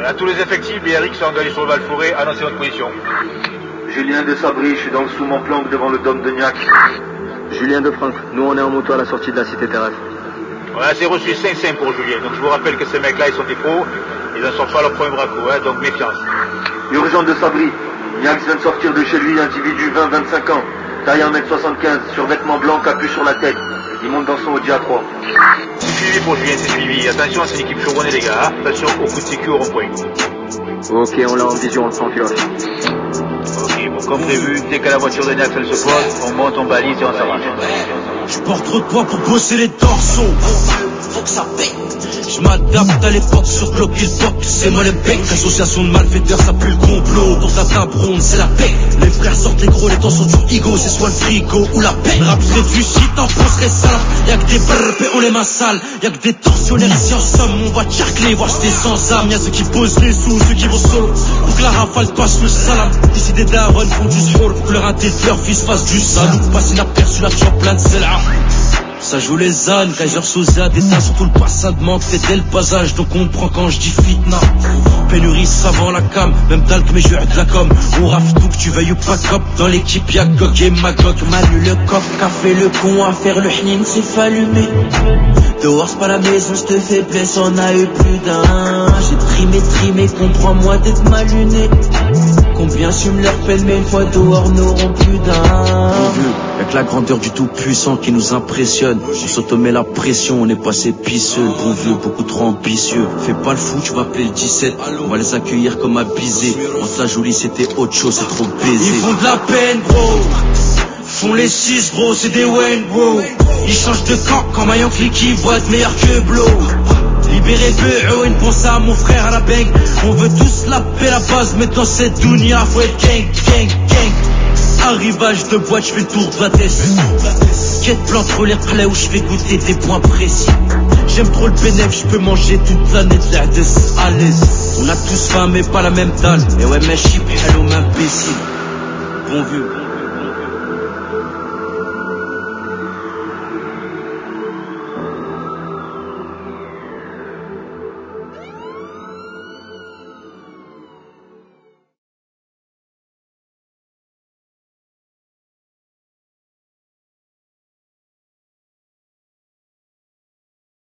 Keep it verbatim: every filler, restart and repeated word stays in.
À tous les effectifs, B R X sont engagés sur le Val-Forêt, annoncez votre position. Julien de Sabri, je suis dans le sous mon plan devant le dôme de Niac. Julien de Franck, nous on est en moto à la sortie de la cité terrestre. Ouais, c'est reçu cinq cinq pour Julien, donc je vous rappelle que ces mecs-là, ils sont des pros, ils ne sortent pas leur premier braco, hein, donc méfiance. Urgent de Sabri, Niac vient de sortir de chez lui, individu vingt à vingt-cinq ans, taille un mètre soixante-quinze, survêtement blanc, capuche sur la tête. Il monte dans son Audi A trois. C'est suivi pour Julien, c'est suivi. Attention, c'est une équipe chevronnée les gars, attention au coup de sécu au rond-point. Ok, on l'a en vision, on le prend en pilote. Ok, bon, comme prévu, dès que la voiture de Niac elle se pose, on monte, on balise et on s'arrache. Je porte trop de poids pour bosser les dorsaux. Faut que ça paye. Je m'adapte à l'époque sur Glock il pop, c'est moi le bec. Association de malfaiteurs, ça pue le complot. Dans ta table ronde, c'est la paix. Les frères sortent les gros, les temps sont du ego. C'est soit le frigo ou la paix. Rap serait du shit, en France serait simple. Y'a que des brrrp et on les mains sales. Y'a que des tortionnaires ici en somme. On va tcharcler, voir j'étais sans âme. Y'a ceux qui posent les sous, ceux qui vont solo. Pour que la rafale passe le salam. Ici des darons font du sport. Pour que leur raté de leur fils fasse du salou. Passe inaperçu, la chop plein de sela. Ça joue les ânes, Kaiser Sosa, des tas sur tout le bassin de manque, fait dès le passage, donc on prend quand je dis fitna. Pénurie savant la cam, même talc mais je de la com. On rafle tout que tu veuilles ou pas cop, dans l'équipe y'a Gog et Magog. Manu le coq, café le con, à faire le hnin, c'est fallumer. Dehors c'est pas la maison, je te fais blesse, on a eu plus d'un. J'ai trimé, trimé, comprends-moi d'être mal luné. Combien sument leur peine, mais une fois dehors n'auront plus d'un. Y'a que la grandeur du tout-puissant qui nous impressionne. On s'automet la pression, on est passé pisseux. Bon vieux, beaucoup trop ambitieux. Fais pas le fou, tu vas appeler le dix-sept. On va les accueillir comme à Bizet. On la jolie, c'était autre chose, c'est trop baisé. Ils font de la peine, bro. Font les six, bro, c'est des Wayne, bro. Ils changent de camp quand Mayan Clicky voit être meilleur que Blow. Libérez peu, une pense à mon frère à la bang. On veut tous la paix, la base, mais dans cette dunia, faut être gang, gang, gang. Arrivage de boîte, je fais le tour de la tête. Quête plan trop les plaies où je fais goûter des points précis. J'aime trop le bénéf, je peux manger toute l'année de l'air de à l'aise. On a tous faim mais pas la même dalle. Et ouais mais je suis hello imbécile. Bon vieux.